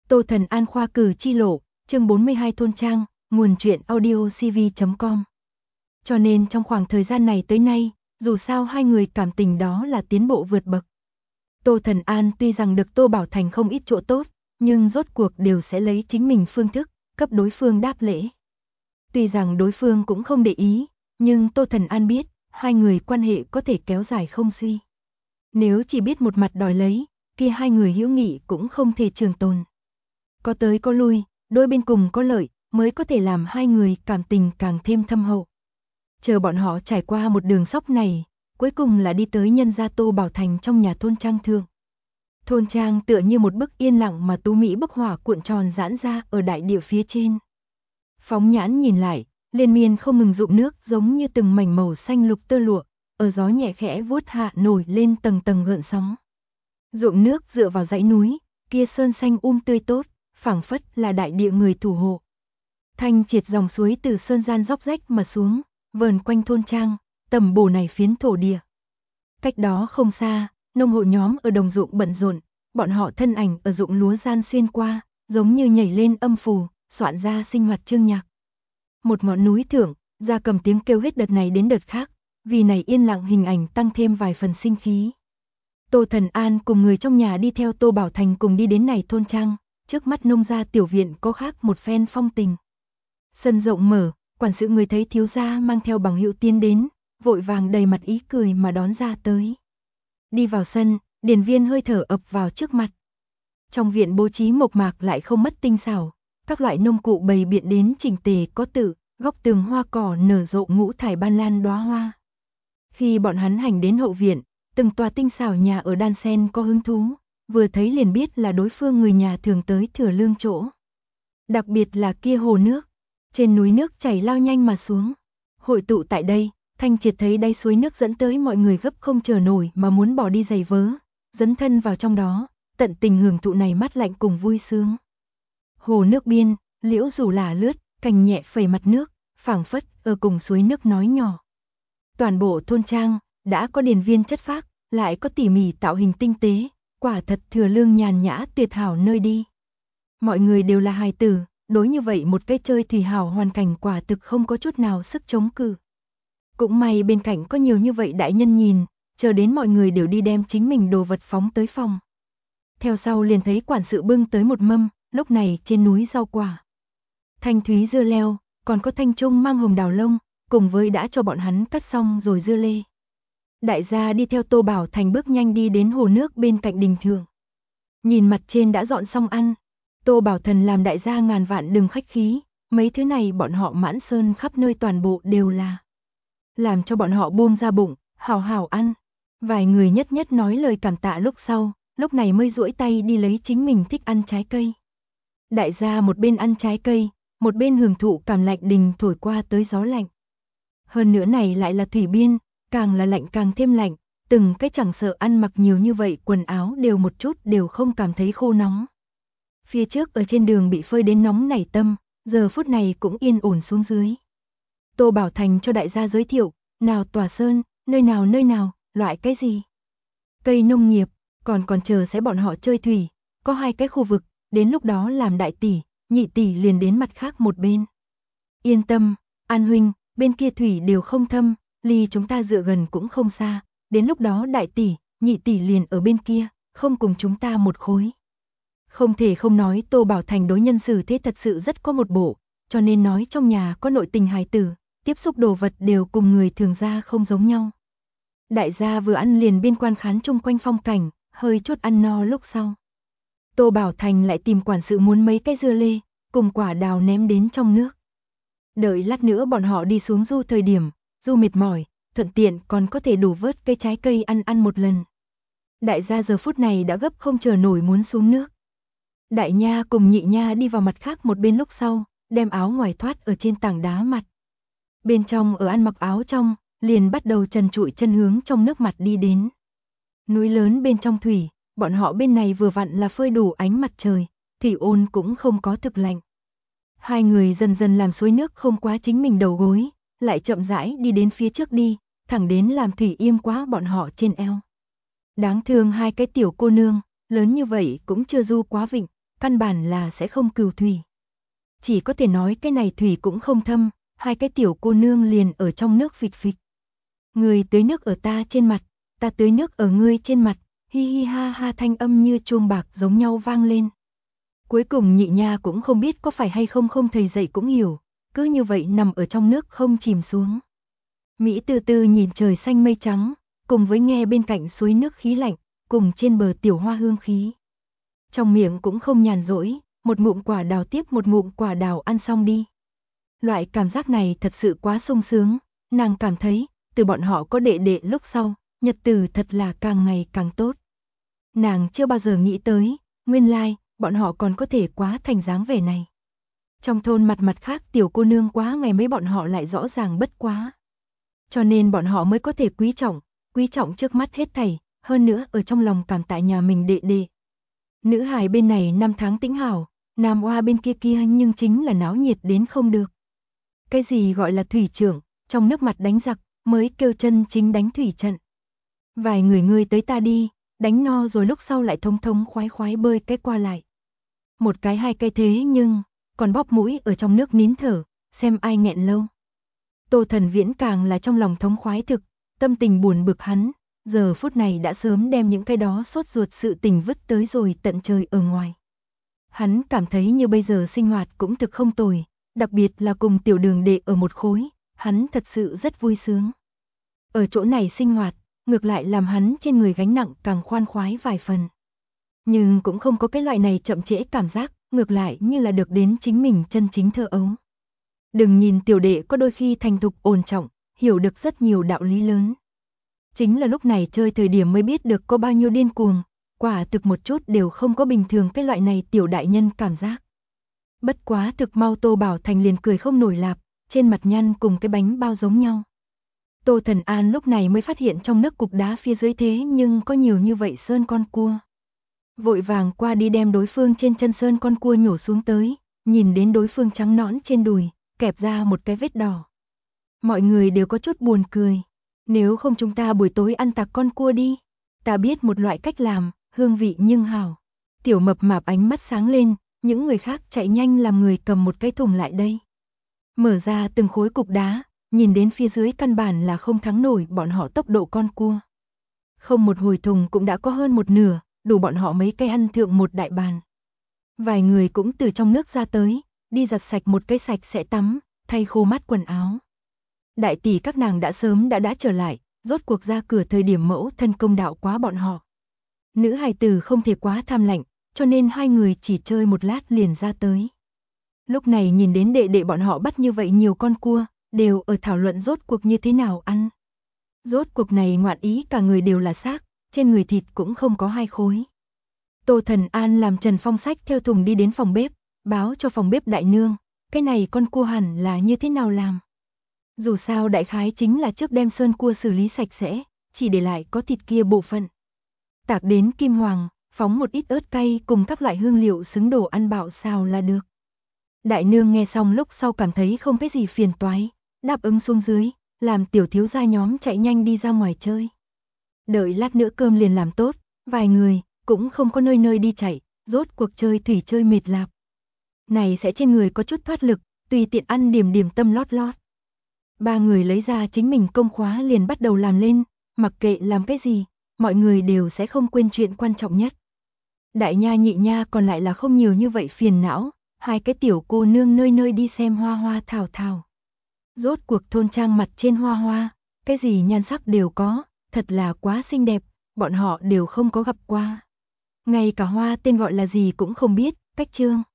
Tô Thần An khoa cử chi lộ, chương 42 thôn trang, nguồn truyện audio cv.com. Cho nên trong khoảng thời gian này tới nay, dù sao hai người cảm tình đó là tiến bộ vượt bậc. Tô Thần An tuy rằng được Tô Bảo Thành không ít chỗ tốt, nhưng rốt cuộc đều sẽ lấy chính mình phương thức, cấp đối phương đáp lễ. Tuy rằng đối phương cũng không để ý, nhưng Tô Thần An biết, hai người quan hệ có thể kéo dài không suy. Nếu chỉ biết một mặt đòi lấy, kia hai người hữu nghị cũng không thể trường tồn. Có tới có lui, đôi bên cùng có lợi, mới có thể làm hai người cảm tình càng thêm thâm hậu. Chờ bọn họ trải qua một đường sóc này, cuối cùng là đi tới nhân gia Tô Bảo Thành trong nhà thôn trang thượng. Thôn trang tựa như một bức yên lặng mà tú mỹ bức họa cuộn tròn giãn ra ở đại địa phía trên. Phóng nhãn nhìn lại, liên miên không ngừng rụng nước giống như từng mảnh màu xanh lục tơ lụa, ở gió nhẹ khẽ vuốt hạ nổi lên tầng tầng gợn sóng. Ruộng nước dựa vào dãy núi, kia sơn xanh tươi tốt, phảng phất là đại địa người thủ hộ. Thanh triệt dòng suối từ sơn gian dốc rách mà xuống, vờn quanh thôn trang, tầm bổ này phiến thổ địa. Cách đó không xa, nông hộ nhóm ở đồng ruộng bận rộn, bọn họ thân ảnh ở ruộng lúa gian xuyên qua, giống như nhảy lên âm phù, soạn ra sinh hoạt chương nhạc. Một ngọn núi thượng, gia cầm tiếng kêu hết đợt này đến đợt khác, vì này yên lặng hình ảnh tăng thêm vài phần sinh khí. Tô Thần An cùng người trong nhà đi theo Tô Bảo Thành cùng đi đến này thôn trang, trước mắt nông gia tiểu viện có khác một phen phong tình. Sân rộng mở, quản sự người thấy thiếu gia mang theo bằng hữu tiến đến, vội vàng đầy mặt ý cười mà đón ra tới. Đi vào sân, điền viên hơi thở ập vào trước mặt. Trong viện bố trí mộc mạc lại không mất tinh xảo, các loại nông cụ bày biện đến chỉnh tề có tự, góc tường hoa cỏ nở rộ ngũ thải ban lan đóa hoa. Khi bọn hắn hành đến hậu viện, từng tòa tinh xảo nhà ở đan sen có hứng thú, vừa thấy liền biết là đối phương người nhà thường tới thừa lương chỗ. Đặc biệt là kia hồ nước, trên núi nước chảy lao nhanh mà xuống. Hội tụ tại đây, Thanh Triệt thấy đáy suối nước dẫn tới mọi người gấp không chờ nổi mà muốn bỏ đi giày vớ, dấn thân vào trong đó, tận tình hưởng thụ này mát lạnh cùng vui sướng. Hồ nước biên, liễu rủ lả lướt, cành nhẹ phẩy mặt nước, phảng phất ở cùng suối nước nói nhỏ. Toàn bộ thôn trang đã có điền viên chất phác, lại có tỉ mỉ tạo hình tinh tế, quả thật thừa lương nhàn nhã tuyệt hảo nơi đi. Mọi người đều là hài tử, đối như vậy một cái chơi thủy hảo hoàn cảnh quả thực không có chút nào sức chống cự. Cũng may bên cạnh có nhiều như vậy đại nhân nhìn, chờ đến mọi người đều đi đem chính mình đồ vật phóng tới phòng. Theo sau liền thấy quản sự bưng tới một mâm, lúc này trên núi rau quả. Thanh thúy dưa leo, còn có thanh trung mang hồng đào lông, cùng với đã cho bọn hắn cắt xong rồi dưa lê. Đại gia đi theo Tô Bảo Thành bước nhanh đi đến hồ nước bên cạnh đình thượng. Nhìn mặt trên đã dọn xong ăn, Tô Bảo Thần làm đại gia ngàn vạn đừng khách khí, mấy thứ này bọn họ mãn sơn khắp nơi toàn bộ đều là. Làm cho bọn họ buông ra bụng, hào hào ăn. Vài người nhất nhất nói lời cảm tạ lúc sau, lúc này mới duỗi tay đi lấy chính mình thích ăn trái cây. Đại gia một bên ăn trái cây, một bên hưởng thụ cảm lạnh đình thổi qua tới gió lạnh. Hơn nữa này lại là thủy biên, càng là lạnh càng thêm lạnh, từng cái chẳng sợ ăn mặc nhiều như vậy quần áo đều một chút đều không cảm thấy khô nóng. Phía trước ở trên đường bị phơi đến nóng nảy tâm, giờ phút này cũng yên ổn xuống dưới. Tô Bảo Thành cho đại gia giới thiệu, nào tòa sơn, nơi nào, loại cái gì. Cây nông nghiệp, còn chờ sẽ bọn họ chơi thủy, có 2 cái khu vực, đến lúc đó làm đại tỷ, nhị tỷ liền đến mặt khác một bên. Yên tâm, An huynh, bên kia thủy đều không thâm, ly chúng ta dựa gần cũng không xa, đến lúc đó đại tỷ, nhị tỷ liền ở bên kia, không cùng chúng ta một khối. Không thể không nói Tô Bảo Thành đối nhân xử thế thật sự rất có một bộ, cho nên nói trong nhà có nội tình hài tử, tiếp xúc đồ vật đều cùng người thường gia không giống nhau. Đại gia vừa ăn liền biên quan khán chung quanh phong cảnh, hơi chút ăn no lúc sau. Tô Bảo Thành lại tìm quản sự muốn mấy cái dưa lê, cùng quả đào ném đến trong nước. Đợi lát nữa bọn họ đi xuống du thời điểm, du mệt mỏi, thuận tiện còn có thể đủ vớt cây trái cây ăn một lần. Đại gia giờ phút này đã gấp không chờ nổi muốn xuống nước. Đại nha cùng nhị nha đi vào mặt khác một bên lúc sau, đem áo ngoài thoát ở trên tảng đá mặt. Bên trong ở ăn mặc áo trong, liền bắt đầu trần trụi chân hướng trong nước mặt đi đến. Núi lớn bên trong thủy, bọn họ bên này vừa vặn là phơi đủ ánh mặt trời, thủy ôn cũng không có thực lạnh. Hai người dần dần làm suối nước không quá chính mình đầu gối, lại chậm rãi đi đến phía trước đi, thẳng đến làm thủy yêm quá bọn họ trên eo. Đáng thương 2 cái tiểu cô nương, lớn như vậy cũng chưa du quá vịnh, căn bản là sẽ không cừu thủy. Chỉ có thể nói cái này thủy cũng không thâm, hai cái tiểu cô nương liền ở trong nước phịch phịch. Người tưới nước ở ta trên mặt, ta tưới nước ở ngươi trên mặt, hi hi ha ha thanh âm như chuông bạc giống nhau vang lên. Cuối cùng nhị nha cũng không biết có phải hay không thầy dạy cũng hiểu, cứ như vậy nằm ở trong nước không chìm xuống. Mỹ từ từ nhìn trời xanh mây trắng, cùng với nghe bên cạnh suối nước khí lạnh, cùng trên bờ tiểu hoa hương khí. Trong miệng cũng không nhàn rỗi, một ngụm quả đào tiếp một ngụm quả đào ăn xong đi. Loại cảm giác này thật sự quá sung sướng, nàng cảm thấy, từ bọn họ có đệ đệ lúc sau, nhật tử thật là càng ngày càng tốt. Nàng chưa bao giờ nghĩ tới, nguyên lai, bọn họ còn có thể quá thành dáng vẻ này. Trong thôn mặt khác tiểu cô nương quá ngày mấy bọn họ lại rõ ràng bất quá. Cho nên bọn họ mới có thể quý trọng trước mắt hết thảy, hơn nữa ở trong lòng cảm tạ nhà mình đệ đệ. Nữ hài bên này năm tháng tĩnh hảo, nam oa bên kia nhưng chính là náo nhiệt đến không được. Cái gì gọi là thủy trưởng, trong nước mặt đánh giặc, mới kêu chân chính đánh thủy trận. Vài người ngươi tới ta đi, đánh no rồi lúc sau lại thống khoái bơi cái qua lại. Một cái hai cái thế nhưng, còn bóp mũi ở trong nước nín thở, xem ai nghẹn lâu. Tô Thần Viễn càng là trong lòng thống khoái thực, tâm tình buồn bực hắn, giờ phút này đã sớm đem những cái đó sốt ruột sự tình vứt tới rồi tận trời ở ngoài. Hắn cảm thấy như bây giờ sinh hoạt cũng thực không tồi, đặc biệt là cùng tiểu đường đệ ở một khối, hắn thật sự rất vui sướng. Ở chỗ này sinh hoạt, ngược lại làm hắn trên người gánh nặng càng khoan khoái vài phần. Nhưng cũng không có cái loại này chậm trễ cảm giác, ngược lại như là được đến chính mình chân chính thơ ấu. Đừng nhìn tiểu đệ có đôi khi thành thục ổn trọng, hiểu được rất nhiều đạo lý lớn. Chính là lúc này chơi thời điểm mới biết được có bao nhiêu điên cuồng, quả thực một chút đều không có bình thường cái loại này tiểu đại nhân cảm giác. Bất quá thực mau Tô Bảo Thành liền cười không nổi lạp, trên mặt nhăn cùng cái bánh bao giống nhau. Tô Thần An lúc này mới phát hiện trong nước cục đá phía dưới thế nhưng có nhiều như vậy sơn con cua. Vội vàng qua đi đem đối phương trên chân sơn con cua nhổ xuống tới, nhìn đến đối phương trắng nõn trên đùi, kẹp ra một cái vết đỏ. Mọi người đều có chút buồn cười. Nếu không chúng ta buổi tối ăn tạc con cua đi. Ta biết một loại cách làm, hương vị nhưng hảo. Tiểu mập mạp ánh mắt sáng lên, những người khác chạy nhanh làm người cầm một cái thùng lại đây. Mở ra từng khối cục đá, nhìn đến phía dưới căn bản là không thắng nổi bọn họ tốc độ con cua. Không một hồi thùng cũng đã có hơn một nửa, đủ bọn họ mấy cây ăn thượng một đại bàn. Vài người cũng từ trong nước ra tới, đi giặt sạch một cái sạch sẽ tắm, thay khô mát quần áo. Đại tỷ các nàng đã sớm đã trở lại, rốt cuộc ra cửa thời điểm mẫu thân công đạo quá bọn họ. Nữ hài tử không thể quá tham lạnh, cho nên hai người chỉ chơi một lát liền ra tới. Lúc này nhìn đến đệ đệ bọn họ bắt như vậy nhiều con cua, đều ở thảo luận rốt cuộc như thế nào ăn. Rốt cuộc này ngoạn ý cả người đều là xác, trên người thịt cũng không có hai khối. Tô Thần An làm Trần Phong sách theo thùng đi đến phòng bếp, báo cho phòng bếp đại nương, cái này con cua hẳn là như thế nào làm. Dù sao đại khái chính là trước đem sơn cua xử lý sạch sẽ, chỉ để lại có thịt kia bộ phận. Tạc đến kim hoàng, phóng một ít ớt cay cùng các loại hương liệu xứng đồ ăn bạo xào là được. Đại nương nghe xong lúc sau cảm thấy không cái gì phiền toái, đáp ứng xuống dưới, làm tiểu thiếu gia nhóm chạy nhanh đi ra ngoài chơi. Đợi lát nữa cơm liền làm tốt, vài người cũng không có nơi đi chạy, rốt cuộc chơi thủy chơi mệt lạp. Này sẽ trên người có chút thoát lực, tùy tiện ăn điểm tâm lót. Ba người lấy ra chính mình công khóa liền bắt đầu làm lên, mặc kệ làm cái gì, mọi người đều sẽ không quên chuyện quan trọng nhất. Đại nha nhị nha còn lại là không nhiều như vậy phiền não, hai cái tiểu cô nương nơi đi xem hoa thảo. Rốt cuộc thôn trang mặt trên hoa, cái gì nhan sắc đều có, thật là quá xinh đẹp, bọn họ đều không có gặp qua. Ngay cả hoa tên gọi là gì cũng không biết, cách chương.